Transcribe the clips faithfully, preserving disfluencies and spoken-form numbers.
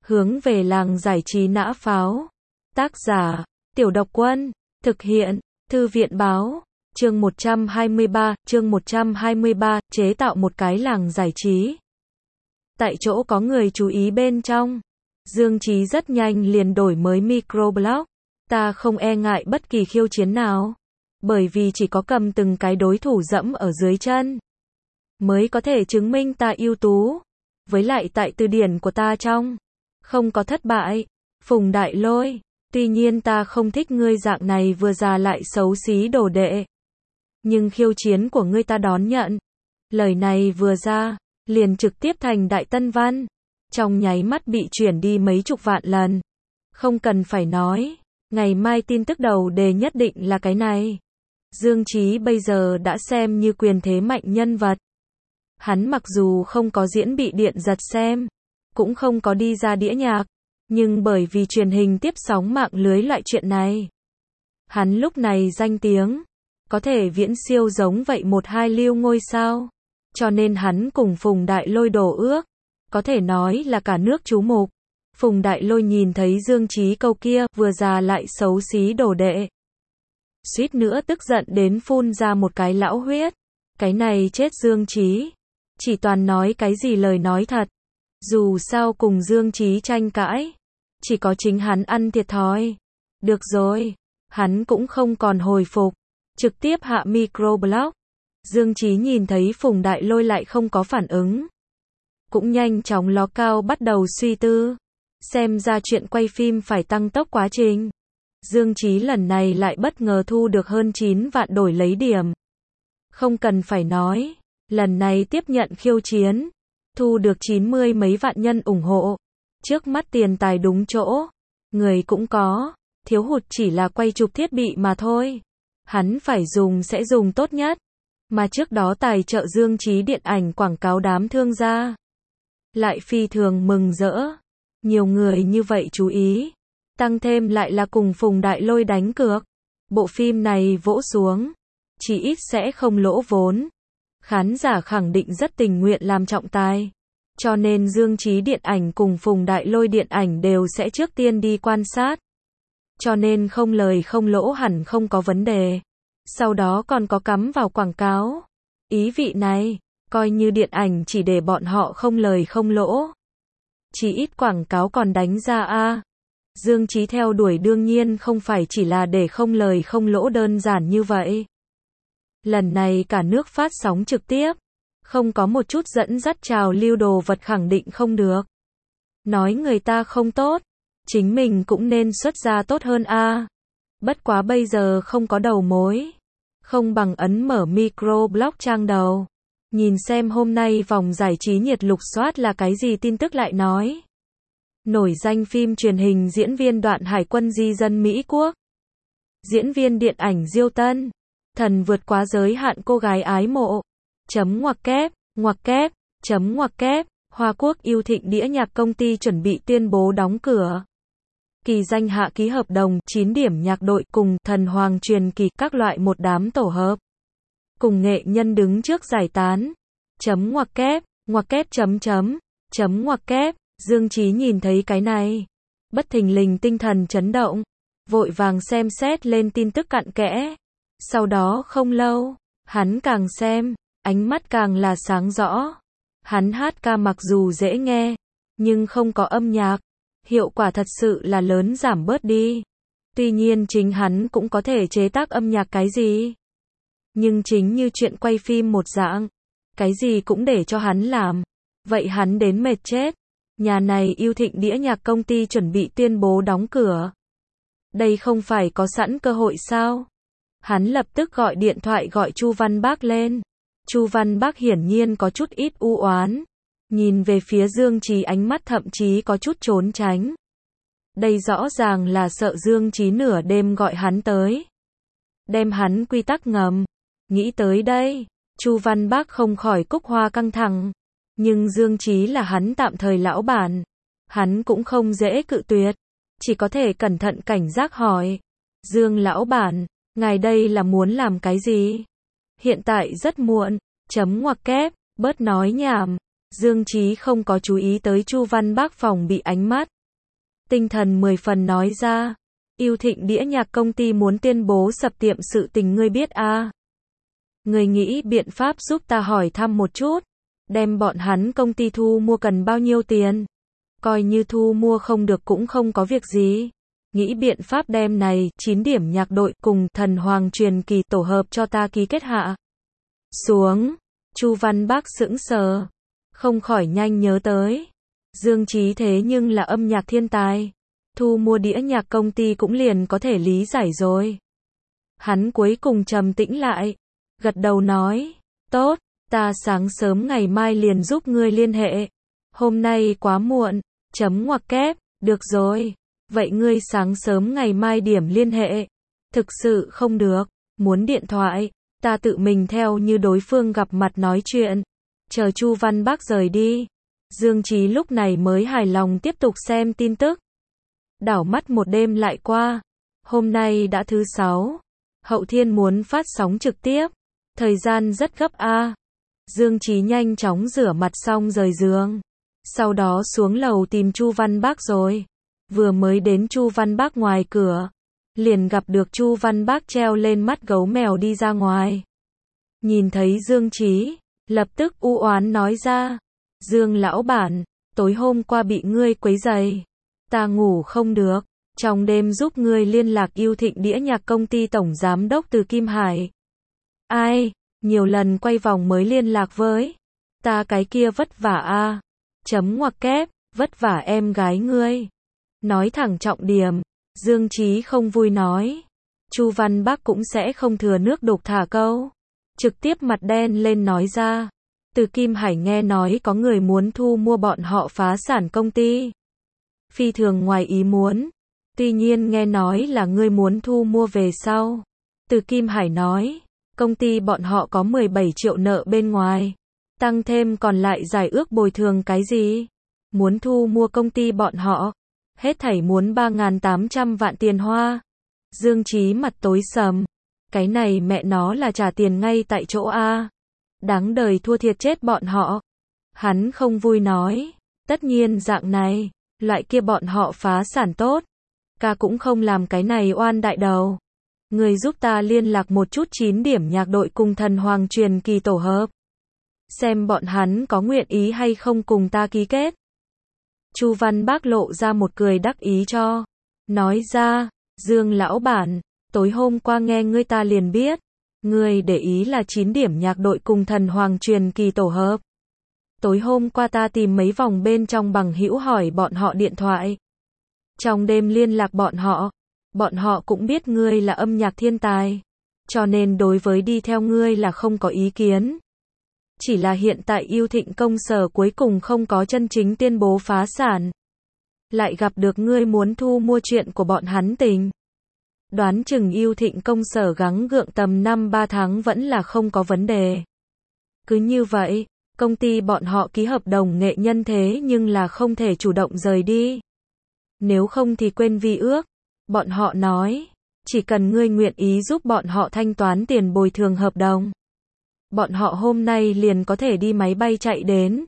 Hướng về làng giải trí nã pháo. Tác giả, Tiểu Độc Quân. Thực hiện, Thư viện Báo. Chương một trăm hai mươi ba, chương một trăm hai mươi ba, chế tạo một cái làng giải trí. Tại chỗ có người chú ý bên trong. Dương Chí rất nhanh liền đổi mới microblog. Ta không e ngại bất kỳ khiêu chiến nào. Bởi vì chỉ có cầm từng cái đối thủ dẫm ở dưới chân mới có thể chứng minh ta ưu tú. Với lại tại từ điển của ta trong không có thất bại. Phùng Đại Lôi, tuy nhiên ta không thích ngươi dạng này vừa già lại xấu xí đồ đệ. Nhưng khiêu chiến của ngươi ta đón nhận. Lời này vừa ra, liền trực tiếp thành đại tân văn. Trong nháy mắt bị chuyển đi mấy chục vạn lần. Không cần phải nói, ngày mai tin tức đầu đề nhất định là cái này. Dương Chí bây giờ đã xem như quyền thế mạnh nhân vật. Hắn mặc dù không có diễn bị điện giật xem, cũng không có đi ra đĩa nhạc, nhưng bởi vì truyền hình tiếp sóng mạng lưới loại chuyện này, hắn lúc này danh tiếng có thể viễn siêu giống vậy một hai lưu ngôi sao, cho nên hắn cùng Phùng Đại Lôi đổ ước, có thể nói là cả nước chú mục. Phùng Đại Lôi nhìn thấy Dương Chí câu kia vừa già lại xấu xí đồ đệ, suýt nữa tức giận đến phun ra một cái lão huyết. Cái này chết Dương Chí, chỉ toàn nói cái gì lời nói thật. Dù sao cùng Dương Chí tranh cãi, chỉ có chính hắn ăn thiệt thòi. Được rồi, hắn cũng không còn hồi phục, trực tiếp hạ microblog. Dương Chí nhìn thấy Phùng Đại Lôi lại không có phản ứng, cũng nhanh chóng ló cao bắt đầu suy tư. Xem ra chuyện quay phim phải tăng tốc quá trình. Dương Chí lần này lại bất ngờ thu được hơn chín vạn đổi lấy điểm. Không cần phải nói, lần này tiếp nhận khiêu chiến, thu được chín mươi mấy vạn nhân ủng hộ. Trước mắt tiền tài đúng chỗ, người cũng có, thiếu hụt chỉ là quay chụp thiết bị mà thôi. Hắn phải dùng sẽ dùng tốt nhất. Mà trước đó tài trợ Dương Chí điện ảnh quảng cáo đám thương gia lại phi thường mừng rỡ. Nhiều người như vậy chú ý, tăng thêm lại là cùng Phùng Đại Lôi đánh cược. Bộ phim này vỗ xuống, chỉ ít sẽ không lỗ vốn. Khán giả khẳng định rất tình nguyện làm trọng tài. Cho nên Dương Chí điện ảnh cùng Phùng Đại Lôi điện ảnh đều sẽ trước tiên đi quan sát. Cho nên không lời không lỗ hẳn không có vấn đề. Sau đó còn có cắm vào quảng cáo. Ý vị này, coi như điện ảnh chỉ để bọn họ không lời không lỗ. Chỉ ít quảng cáo còn đánh ra a. Dương Chí theo đuổi đương nhiên không phải chỉ là để không lời không lỗ đơn giản như vậy. Lần này cả nước phát sóng trực tiếp, không có một chút dẫn dắt trào lưu đồ vật khẳng định không được. Nói người ta không tốt, chính mình cũng nên xuất ra tốt hơn a. Bất quá bây giờ không có đầu mối, không bằng ấn mở microblog trang đầu. Nhìn xem hôm nay vòng giải trí nhiệt lục soát là cái gì tin tức lại nói. Nổi danh phim truyền hình diễn viên Đoạn Hải Quân di dân Mỹ Quốc. Diễn viên điện ảnh Diêu Tân. Thần vượt quá giới hạn cô gái ái mộ. Chấm ngoặc kép, ngoặc kép, chấm ngoặc kép. Hoa Quốc yêu thịnh đĩa nhạc công ty chuẩn bị tuyên bố đóng cửa. Kỳ danh hạ ký hợp đồng chín điểm nhạc đội cùng Thần Hoàng truyền kỳ các loại một đám tổ hợp. Cùng nghệ nhân đứng trước giải tán. Chấm ngoặc kép, ngoặc kép chấm chấm, chấm ngoặc kép. Dương Chí nhìn thấy cái này, bất thình lình tinh thần chấn động, vội vàng xem xét lên tin tức cặn kẽ. Sau đó không lâu, hắn càng xem, ánh mắt càng là sáng rõ. Hắn hát ca mặc dù dễ nghe, nhưng không có âm nhạc, hiệu quả thật sự là lớn giảm bớt đi. Tuy nhiên chính hắn cũng có thể chế tác âm nhạc cái gì. Nhưng chính như chuyện quay phim một dạng, cái gì cũng để cho hắn làm. Vậy hắn đến mệt chết. Nhà này yêu thịnh đĩa nhạc công ty chuẩn bị tuyên bố đóng cửa. Đây không phải có sẵn cơ hội sao? Hắn lập tức gọi điện thoại gọi Chu Văn Bác lên. Chu Văn Bác hiển nhiên có chút ít u oán, nhìn về phía Dương Chí ánh mắt thậm chí có chút trốn tránh. Đây rõ ràng là sợ Dương Chí nửa đêm gọi hắn tới, đem hắn quy tắc ngầm. Nghĩ tới đây, Chu Văn Bác không khỏi cúc hoa căng thẳng. Nhưng Dương Chí là hắn tạm thời lão bản, hắn cũng không dễ cự tuyệt, chỉ có thể cẩn thận cảnh giác hỏi. Dương lão bản, ngài đây là muốn làm cái gì? Hiện tại rất muộn, chấm ngoặc kép, bớt nói nhảm. Dương Chí không có chú ý tới Chu Văn Bác phòng bị ánh mắt. tinh thần mười phần nói ra. Yêu Thịnh đĩa nhạc công ty muốn tuyên bố sập tiệm sự tình ngươi biết à. Ngươi nghĩ biện pháp giúp ta hỏi thăm một chút. Đem bọn hắn công ty thu mua cần bao nhiêu tiền? Coi như thu mua không được cũng không có việc gì. Nghĩ biện pháp đem này, chín điểm nhạc đội cùng Thần Hoàng Truyền Kỳ tổ hợp cho ta ký kết hạ. Xuống. Chu Văn Bác sững sờ. Không khỏi nhanh nhớ tới. Dương Chí thế nhưng là âm nhạc thiên tài. Thu mua đĩa nhạc công ty cũng liền có thể lý giải rồi. Hắn cuối cùng trầm tĩnh lại. Gật đầu nói. Tốt, ta sáng sớm ngày mai liền giúp ngươi liên hệ. Hôm nay quá muộn. Chấm ngoặc kép. Được rồi. Vậy ngươi sáng sớm ngày mai điểm liên hệ. Thực sự không được. Muốn điện thoại. Ta tự mình theo như đối phương gặp mặt nói chuyện. Chờ Chu Văn Bác rời đi. Dương Chí lúc này mới hài lòng tiếp tục xem tin tức. Đảo mắt một đêm lại qua. Hôm nay đã thứ sáu. Hậu Thiên muốn phát sóng trực tiếp. Thời gian rất gấp a. À. Dương Chí nhanh chóng rửa mặt xong rời giường. Sau đó xuống lầu tìm Chu Văn Bác rồi. Vừa mới đến Chu Văn Bác ngoài cửa. Liền gặp được Chu Văn Bác treo lên mắt gấu mèo đi ra ngoài. Nhìn thấy Dương Chí, lập tức u oán nói ra. Dương lão bản, tối hôm qua bị ngươi quấy rầy. Ta ngủ không được. Trong đêm giúp ngươi liên lạc Yêu Thịnh đĩa nhạc công ty tổng giám đốc Từ Kim Hải. Ai, nhiều lần quay vòng mới liên lạc với. Ta cái kia vất vả a. À. Chấm ngoặc kép, vất vả em gái ngươi. Nói thẳng trọng điểm. Dương Chí không vui nói. Chu Văn Bác cũng sẽ không thừa nước đục thả câu. Trực tiếp mặt đen lên nói ra. Từ Kim Hải nghe nói có người muốn thu mua bọn họ phá sản công ty. Phi thường ngoài ý muốn. Tuy nhiên nghe nói là ngươi muốn thu mua về sau. Từ Kim Hải nói. Công ty bọn họ có mười bảy triệu nợ bên ngoài. Tăng thêm còn lại giải ước bồi thường cái gì? Muốn thu mua công ty bọn họ. Hết thảy muốn ba nghìn tám trăm vạn tiền hoa. Dương Chí mặt tối sầm. Cái này mẹ nó là trả tiền ngay tại chỗ a. Đáng đời thua thiệt chết bọn họ. Hắn không vui nói. Tất nhiên dạng này. Loại kia bọn họ phá sản tốt. Ca cũng không làm cái này oan đại đầu. Người giúp ta liên lạc một chút chín điểm nhạc đội cùng Thần Hoàng Truyền Kỳ tổ hợp. Xem bọn hắn có nguyện ý hay không cùng ta ký kết. Chu Văn Bác lộ ra một cười đắc ý cho. Nói ra, Dương lão bản, tối hôm qua nghe ngươi ta liền biết. Ngươi để ý là chín điểm nhạc đội cùng Thần Hoàng Truyền Kỳ tổ hợp. Tối hôm qua ta tìm mấy vòng bên trong bằng hữu hỏi bọn họ điện thoại. Trong đêm liên lạc bọn họ. Bọn họ cũng biết ngươi là âm nhạc thiên tài. Cho nên đối với đi theo ngươi là không có ý kiến. Chỉ là hiện tại Yêu Thịnh công sở cuối cùng không có chân chính tuyên bố phá sản. Lại gặp được ngươi muốn thu mua chuyện của bọn hắn tình. Đoán chừng Yêu Thịnh công sở gắng gượng tầm năm ba tháng vẫn là không có vấn đề. Cứ như vậy, công ty bọn họ ký hợp đồng nghệ nhân thế nhưng là không thể chủ động rời đi. Nếu không thì quên vi ước. Bọn họ nói, chỉ cần ngươi nguyện ý giúp bọn họ thanh toán tiền bồi thường hợp đồng. Bọn họ hôm nay liền có thể đi máy bay chạy đến.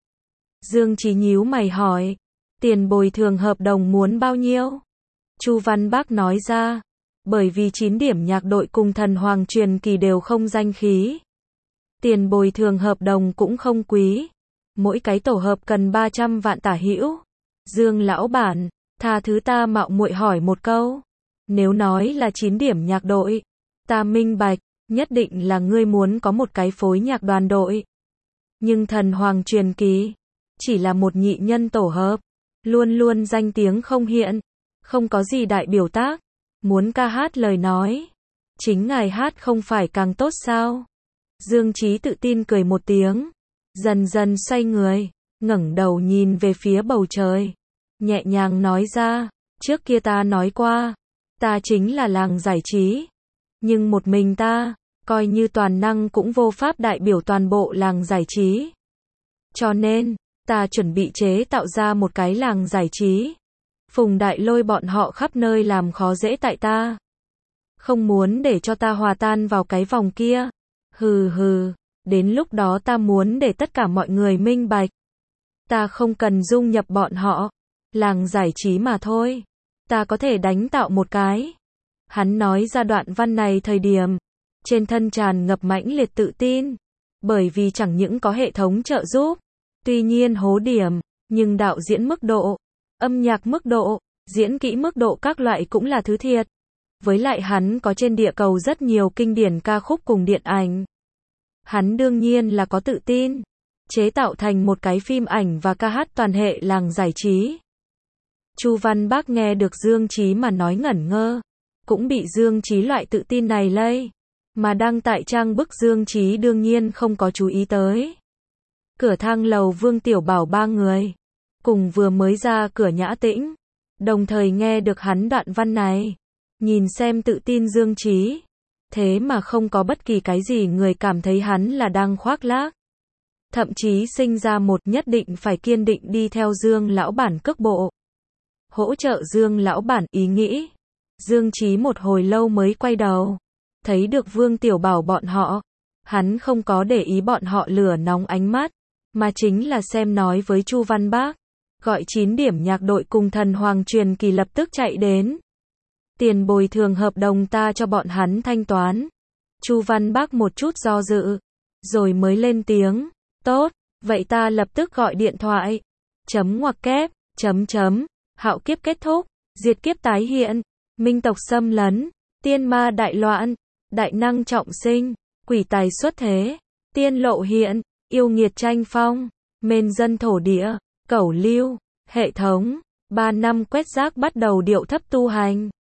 Dương Chí nhíu mày hỏi, tiền bồi thường hợp đồng muốn bao nhiêu? Chu Văn Bác nói ra, bởi vì chín điểm nhạc đội cùng Thần Hoàng Truyền Kỳ đều không danh khí. Tiền bồi thường hợp đồng cũng không quý. Mỗi cái tổ hợp cần ba trăm vạn tả hữu. Dương lão bản, tha thứ ta mạo muội hỏi một câu. Nếu nói là chín điểm nhạc đội, ta minh bạch, nhất định là ngươi muốn có một cái phối nhạc đoàn đội. Nhưng Thần Hoàng Truyền Kỳ, chỉ là một nhị nhân tổ hợp, luôn luôn danh tiếng không hiện, không có gì đại biểu tác, muốn ca hát lời nói. Chính ngài hát không phải càng tốt sao? Dương Chí tự tin cười một tiếng, dần dần xoay người, ngẩng đầu nhìn về phía bầu trời, nhẹ nhàng nói ra, trước kia ta nói qua, ta chính là làng giải trí, nhưng một mình ta, coi như toàn năng cũng vô pháp đại biểu toàn bộ làng giải trí. Cho nên, ta chuẩn bị chế tạo ra một cái làng giải trí. Phùng Đại Lôi bọn họ khắp nơi làm khó dễ tại ta. Không muốn để cho ta hòa tan vào cái vòng kia. Hừ hừ, đến lúc đó ta muốn để tất cả mọi người minh bạch. Ta không cần dung nhập bọn họ, làng giải trí mà thôi. Ta có thể đánh tạo một cái. Hắn nói ra đoạn văn này thời điểm, trên thân tràn ngập mãnh liệt tự tin. Bởi vì chẳng những có hệ thống trợ giúp, tuy nhiên hố điểm, nhưng đạo diễn mức độ, âm nhạc mức độ, diễn kỹ mức độ các loại cũng là thứ thiệt. Với lại hắn có trên địa cầu rất nhiều kinh điển ca khúc cùng điện ảnh. Hắn đương nhiên là có tự tin, chế tạo thành một cái phim ảnh và ca hát toàn hệ làng giải trí. Chu Văn Bác nghe được Dương Chí mà nói ngẩn ngơ, cũng bị Dương Chí loại tự tin này lây, mà đăng tại trang bức Dương Chí đương nhiên không có chú ý tới. Cửa thang lầu Vương Tiểu Bảo ba người, cùng vừa mới ra cửa Nhã Tĩnh, đồng thời nghe được hắn đoạn văn này, nhìn xem tự tin Dương Chí, thế mà không có bất kỳ cái gì người cảm thấy hắn là đang khoác lác. Thậm chí sinh ra một nhất định phải kiên định đi theo Dương lão bản cước bộ. Hỗ trợ Dương lão bản ý nghĩ. Dương Chí một hồi lâu mới quay đầu, thấy được Vương Tiểu Bảo bọn họ. Hắn không có để ý bọn họ lửa nóng ánh mắt, mà chính là xem nói với Chu Văn Bác, gọi chín điểm nhạc đội cùng Thần Hoàng Truyền Kỳ lập tức chạy đến. Tiền bồi thường hợp đồng ta cho bọn hắn thanh toán. Chu Văn Bác một chút do dự, rồi mới lên tiếng, tốt, vậy ta lập tức gọi điện thoại. Chấm ngoặc kép, chấm chấm, hạo kiếp kết thúc, diệt kiếp tái hiện, minh tộc xâm lấn, tiên ma đại loạn, đại năng trọng sinh, quỷ tài xuất thế, tiên lộ hiện, yêu nghiệt tranh phong, mên dân thổ địa, cẩu lưu, hệ thống, ba năm quét rác bắt đầu điệu thấp tu hành.